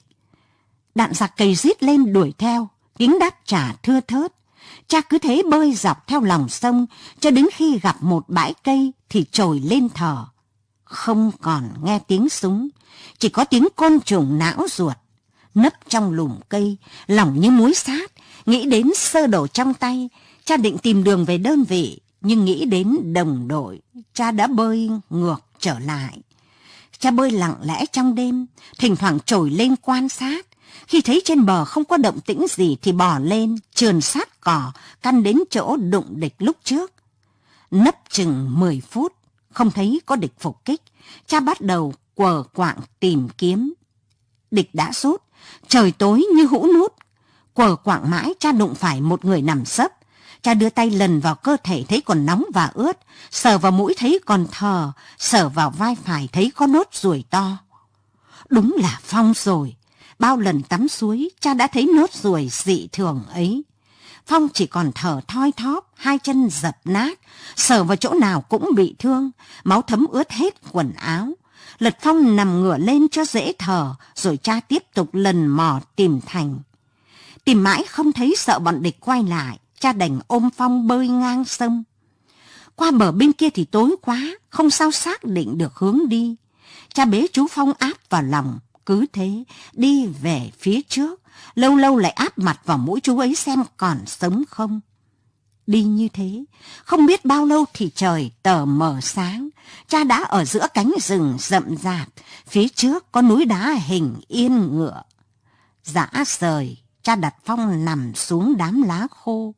Đạn giặc cày rít lên đuổi theo, tiếng đáp trả thưa thớt. Cha cứ thế bơi dọc theo lòng sông, cho đến khi gặp một bãi cây thì trồi lên thở. Không còn nghe tiếng súng, chỉ có tiếng côn trùng não ruột. Nấp trong lùm cây, lòng như muối sát, nghĩ đến sơ đồ trong tay. Cha định tìm đường về đơn vị, nhưng nghĩ đến đồng đội, cha đã bơi ngược trở lại. Cha bơi lặng lẽ trong đêm, thỉnh thoảng trồi lên quan sát. Khi thấy trên bờ không có động tĩnh gì thì bò lên, trườn sát cỏ, căn đến chỗ đụng địch lúc trước. Nấp chừng mười phút, không thấy có địch phục kích. Cha bắt đầu quờ quạng tìm kiếm. Địch đã rút, trời tối như hũ nút. Quờ quạng mãi, cha đụng phải một người nằm sấp. Cha đưa tay lần vào cơ thể thấy còn nóng và ướt, sờ vào mũi thấy còn thờ, sờ vào vai phải thấy có nốt ruồi to. Đúng là Phong rồi. Bao lần tắm suối, cha đã thấy nốt ruồi dị thường ấy. Phong chỉ còn thở thoi thóp, hai chân dập nát, sờ vào chỗ nào cũng bị thương, máu thấm ướt hết quần áo. Lật Phong nằm ngửa lên cho dễ thở, rồi cha tiếp tục lần mò tìm Thành. Tìm mãi không thấy, sợ bọn địch quay lại, cha đành ôm Phong bơi ngang sông. Qua bờ bên kia thì tối quá, không sao xác định được hướng đi. Cha bế chú Phong áp vào lòng, cứ thế đi về phía trước, lâu lâu lại áp mặt vào mũi chú ấy xem còn sống không. Đi như thế, không biết bao lâu thì trời tờ mờ sáng, cha đã ở giữa cánh rừng rậm rạp, phía trước có núi đá hình yên ngựa. Dã rời, cha đặt Phong nằm xuống đám lá khô.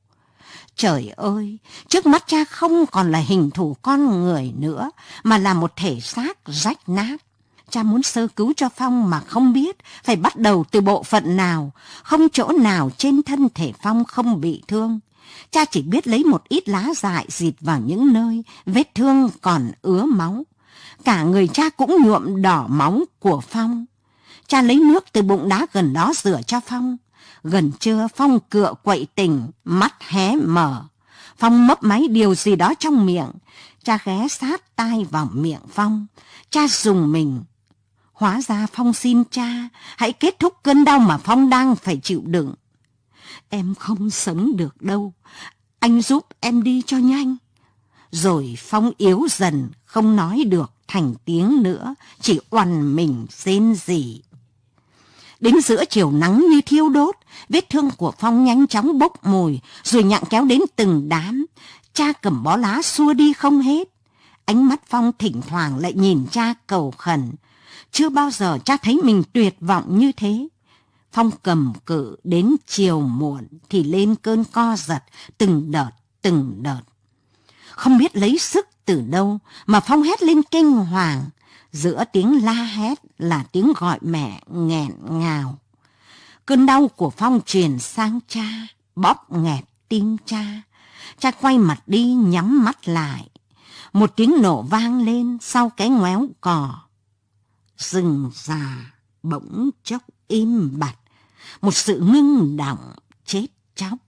Trời ơi, trước mắt cha không còn là hình thù con người nữa, mà là một thể xác rách nát. Cha muốn sơ cứu cho Phong mà không biết phải bắt đầu từ bộ phận nào, không chỗ nào trên thân thể Phong không bị thương. Cha chỉ biết lấy một ít lá dại dịt vào những nơi vết thương còn ứa máu. Cả người cha cũng nhuộm đỏ máu của Phong. Cha lấy nước từ bụng đá gần đó rửa cho Phong. Gần trưa Phong cựa quậy tỉnh, mắt hé mở. Phong mấp máy điều gì đó trong miệng. Cha ghé sát tai vào miệng Phong. Cha rùng mình. Hóa ra Phong xin cha hãy kết thúc cơn đau mà Phong đang phải chịu đựng. Em không sống được đâu, anh giúp em đi cho nhanh. Rồi Phong yếu dần, không nói được thành tiếng nữa, chỉ oằn mình rên rỉ. Đến giữa chiều nắng như thiêu đốt, vết thương của Phong nhanh chóng bốc mùi, rồi nhặng kéo đến từng đám. Cha cầm bó lá xua đi không hết. Ánh mắt Phong thỉnh thoảng lại nhìn cha cầu khẩn. Chưa bao giờ cha thấy mình tuyệt vọng như thế. Phong cầm cự đến chiều muộn thì lên cơn co giật, từng đợt, từng đợt. Không biết lấy sức từ đâu mà Phong hét lên kinh hoàng. Giữa tiếng la hét là tiếng gọi mẹ nghẹn ngào. Cơn đau của Phong truyền sang cha, bóp nghẹt tim cha. Cha quay mặt đi nhắm mắt lại. Một tiếng nổ vang lên sau cái ngoéo cò. Rừng già bỗng chốc im bặt, một sự ngưng đọng chết chóc.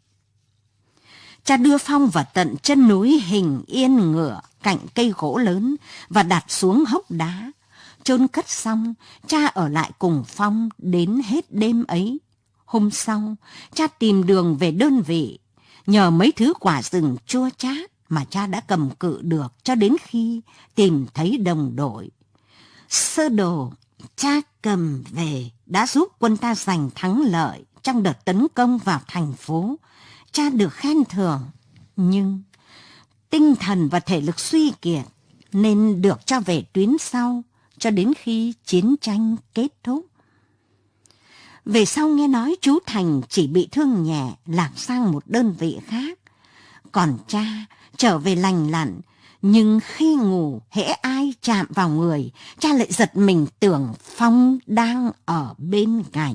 Cha đưa Phong vào tận chân núi hình yên ngựa cạnh cây gỗ lớn và đặt xuống hốc đá. Chôn cất xong, cha ở lại cùng Phong đến hết đêm ấy. Hôm sau, cha tìm đường về đơn vị, nhờ mấy thứ quả rừng chua chát, mà cha đã cầm cự được cho đến khi tìm thấy đồng đội. Sơ đồ cha cầm về đã giúp quân ta giành thắng lợi trong đợt tấn công vào thành phố. Cha được khen thưởng, nhưng tinh thần và thể lực suy kiệt nên được cho về tuyến sau cho đến khi chiến tranh kết thúc. Về sau nghe nói chú Thành chỉ bị thương nhẹ, lạc sang một đơn vị khác. Còn cha trở về lành lặn, nhưng khi ngủ hễ ai chạm vào người, cha lại giật mình tưởng Phong đang ở bên cạnh.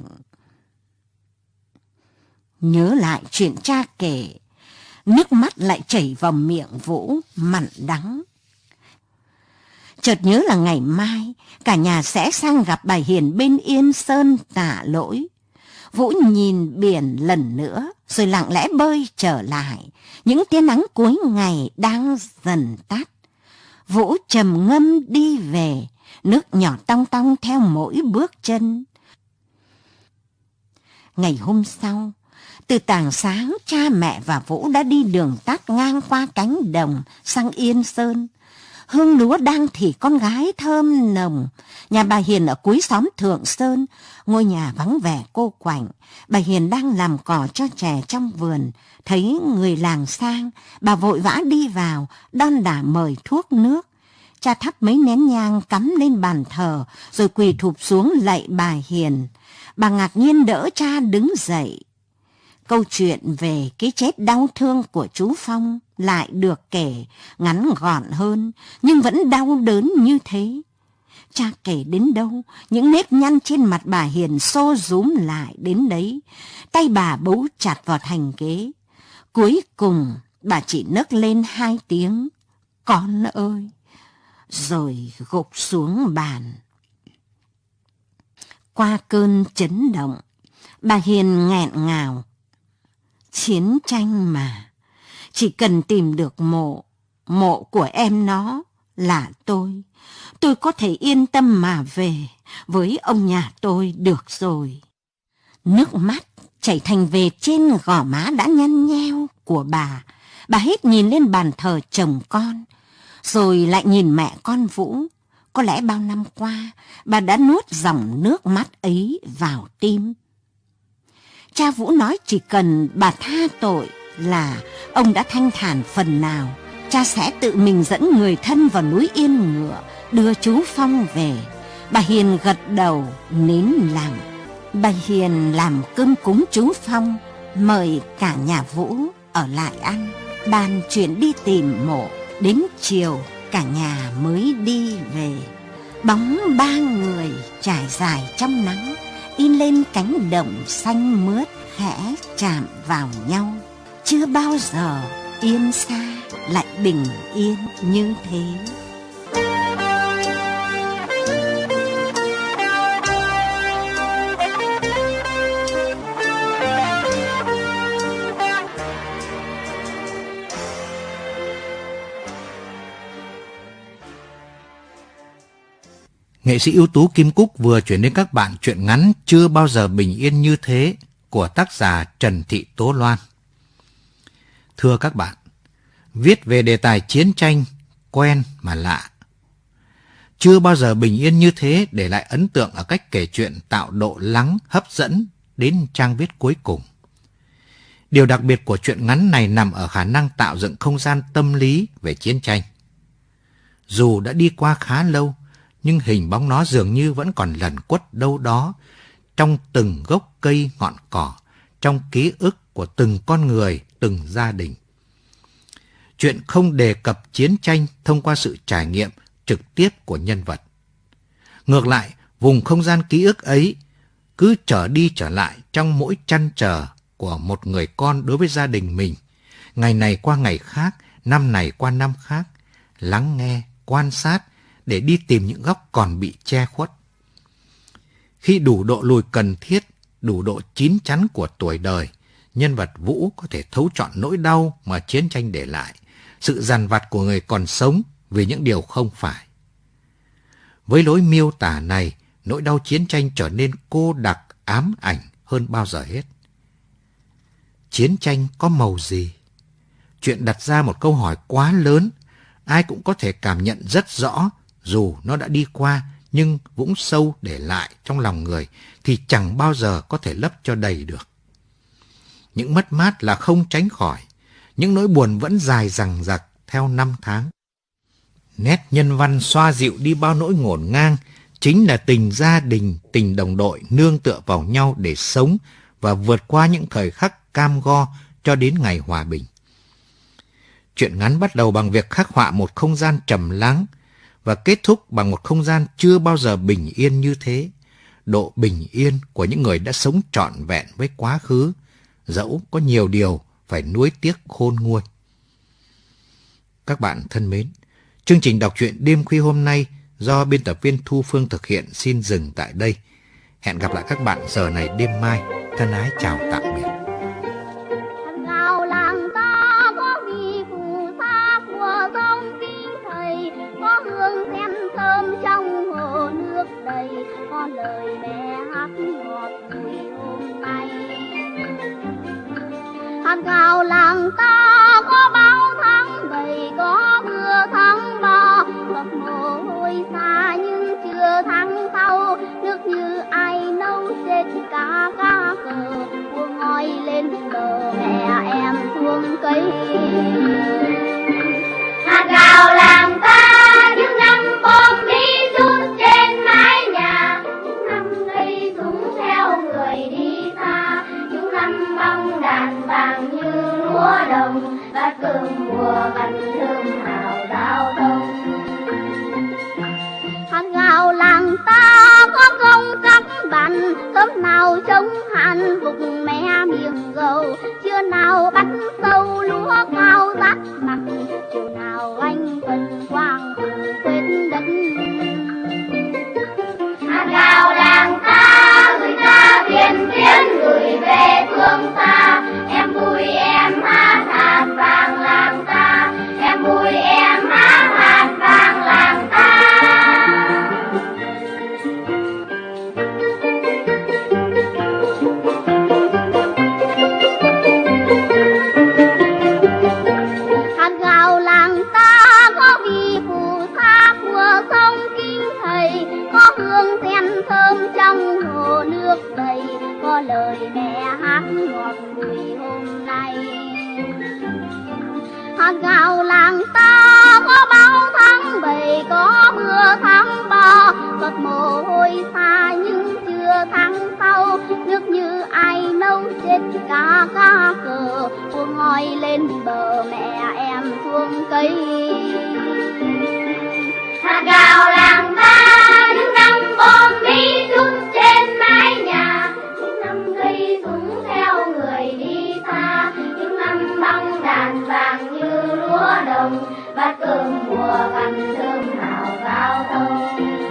Nhớ lại chuyện cha kể, nước mắt lại chảy vào miệng Vũ mặn đắng. Chợt nhớ là ngày mai cả nhà sẽ sang gặp bà Hiền bên Yên Sơn tạ lỗi. Vũ nhìn biển lần nữa rồi lặng lẽ bơi trở lại. Những tia nắng cuối ngày đang dần tắt. Vũ trầm ngâm đi về, nước nhỏ tong tong theo mỗi bước chân. Ngày hôm sau, từ tảng sáng cha mẹ và Vũ đã đi đường tắt ngang qua cánh đồng sang Yên Sơn. Hương lúa đang thì con gái thơm nồng. Nhà bà Hiền ở cuối xóm Thượng Sơn, ngôi nhà vắng vẻ cô quạnh. Bà Hiền đang làm cỏ cho trẻ trong vườn. Thấy người làng sang, bà vội vã đi vào, đon đả mời thuốc nước. Cha thắp mấy nén nhang cắm lên bàn thờ, rồi quỳ thụp xuống lạy bà Hiền. Bà ngạc nhiên đỡ cha đứng dậy. Câu chuyện về cái chết đau thương của chú Phong lại được kể ngắn gọn hơn, nhưng vẫn đau đớn như thế. Cha kể đến đâu, những nếp nhăn trên mặt bà Hiền xô rúm lại đến đấy. Tay bà bấu chặt vào thành ghế. Cuối cùng, bà chỉ nấc lên hai tiếng, "Con ơi!" rồi gục xuống bàn. Qua cơn chấn động, bà Hiền nghẹn ngào. Chiến tranh mà, chỉ cần tìm được mộ, mộ của em nó là tôi. Tôi có thể yên tâm mà về với ông nhà tôi được rồi. Nước mắt chảy thành vệt trên gò má đã nhăn nheo của bà. Bà hết nhìn lên bàn thờ chồng con, rồi lại nhìn mẹ con Vũ. Có lẽ bao năm qua, bà đã nuốt dòng nước mắt ấy vào tim. Cha Vũ nói chỉ cần bà tha tội là ông đã thanh thản phần nào. Cha sẽ tự mình dẫn người thân vào núi Yên Ngựa, đưa chú Phong về. Bà Hiền gật đầu, nín lặng. Bà Hiền làm cơm cúng chú Phong, mời cả nhà Vũ ở lại ăn, bàn chuyện đi tìm mộ. Đến chiều, cả nhà mới đi về. Bóng ba người trải dài trong nắng, in lên cánh đồng xanh mướt khẽ chạm vào nhau. Chưa bao giờ Yên Sa lại bình yên như thế. Nghệ sĩ ưu tú Kim Cúc vừa chuyển đến các bạn truyện ngắn Chưa bao giờ bình yên như thế của tác giả Trần Thị Tố Loan. Thưa các bạn, viết về đề tài chiến tranh quen mà lạ. Chưa bao giờ bình yên như thế để lại ấn tượng ở cách kể chuyện tạo độ lắng, hấp dẫn đến trang viết cuối cùng. Điều đặc biệt của truyện ngắn này nằm ở khả năng tạo dựng không gian tâm lý về chiến tranh. Dù đã đi qua khá lâu, nhưng hình bóng nó dường như vẫn còn lẩn quất đâu đó trong từng gốc cây ngọn cỏ, trong ký ức của từng con người, từng gia đình. Chuyện không đề cập chiến tranh thông qua sự trải nghiệm trực tiếp của nhân vật. Ngược lại, vùng không gian ký ức ấy cứ trở đi trở lại trong mỗi trăn trở của một người con đối với gia đình mình, ngày này qua ngày khác, năm này qua năm khác, lắng nghe, quan sát để đi tìm những góc còn bị che khuất. Khi đủ độ lùi cần thiết, đủ độ chín chắn của tuổi đời, nhân vật Vũ có thể thấu trọn nỗi đau mà chiến tranh để lại, sự dằn vặt của người còn sống vì những điều không phải. Với lối miêu tả này, nỗi đau chiến tranh trở nên cô đặc, ám ảnh hơn bao giờ hết. Chiến tranh có màu gì? chuyện đặt ra một câu hỏi quá lớn, ai cũng có thể cảm nhận rất rõ, dù nó đã đi qua, nhưng vũng sâu để lại trong lòng người thì chẳng bao giờ có thể lấp cho đầy được. Những mất mát là không tránh khỏi, những nỗi buồn vẫn dài dằng dặc theo năm tháng. Nét nhân văn xoa dịu đi bao nỗi ngổn ngang chính là tình gia đình, tình đồng đội nương tựa vào nhau để sống và vượt qua những thời khắc cam go cho đến ngày hòa bình. Truyện ngắn bắt đầu bằng việc khắc họa một không gian trầm lắng và kết thúc bằng một không gian chưa bao giờ bình yên như thế. Độ bình yên của những người đã sống trọn vẹn với quá khứ, dẫu có nhiều điều phải nuối tiếc khôn nguôi. Các bạn thân mến, chương trình đọc truyện đêm khuya hôm nay do biên tập viên Thu Phương thực hiện xin dừng tại đây. Hẹn gặp lại các bạn giờ này đêm mai. Thân ái chào tạm biệt. Có lời mẹ hát ngọt vui hôm nay. Hạt gạo làng ta có bao tháng đầy, có mưa tháng ba, giọt mồ hôi xa nhưng chưa tháng sau. Nước như ai nấu chết cá cá cờ, cua ngoi lên bờ mẹ em xuống cây. Hạt gạo làng ta những năm bom đi rút trên mái nhà, những năm cây súng theo người đi xa, những năm băng đàn vàng như lúa đồng, bát cơm mùa văn thơm hào giao thông. Hạt gạo làng ta có công các bạn, sớm nào chống hạn phục mẹ miệng gầu, chưa nào bắt sâu lúa cao rát mặt, chiều nào anh phần quang cùng quên đất. Hạt gạo làng ta gửi ta biển tiến gửi về phương xa, em vui em hát hạt vàng làng ta, em vui em hát hạt vàng làng ta. Hạt gạo làng ta có vị phù sa của sông Kinh Thầy, có hương sen thơm trong hồ nước đầy, có lời mẹ hát ngọt vui hôm nay. Hạt gạo làng ta có bao tháng bảy, có mưa tháng ba, giọt mồ hôi xa nhưng chưa tháng sau. Nước như ai nấu chết cá cá cờ, cua ngoi lên bờ mẹ em xuống cây. Hạt gạo làng ta những năm bom đi rút trên mái nhà, những năm cây súng theo người đi xa, những năm băng đàn vàng như lúa đồng, bát cơm mùa văn thơm hào giao thông.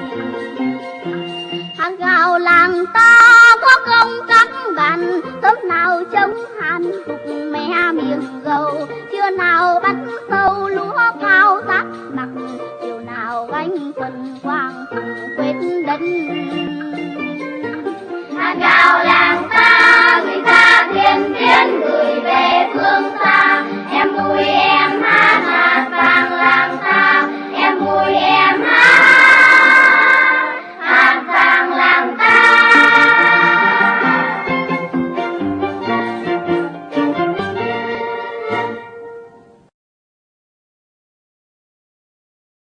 Hạt gạo làng ta có công các bạn, sớm nào chống hạn phục mẹ miệng gầu, chưa nào bắt sâu lúa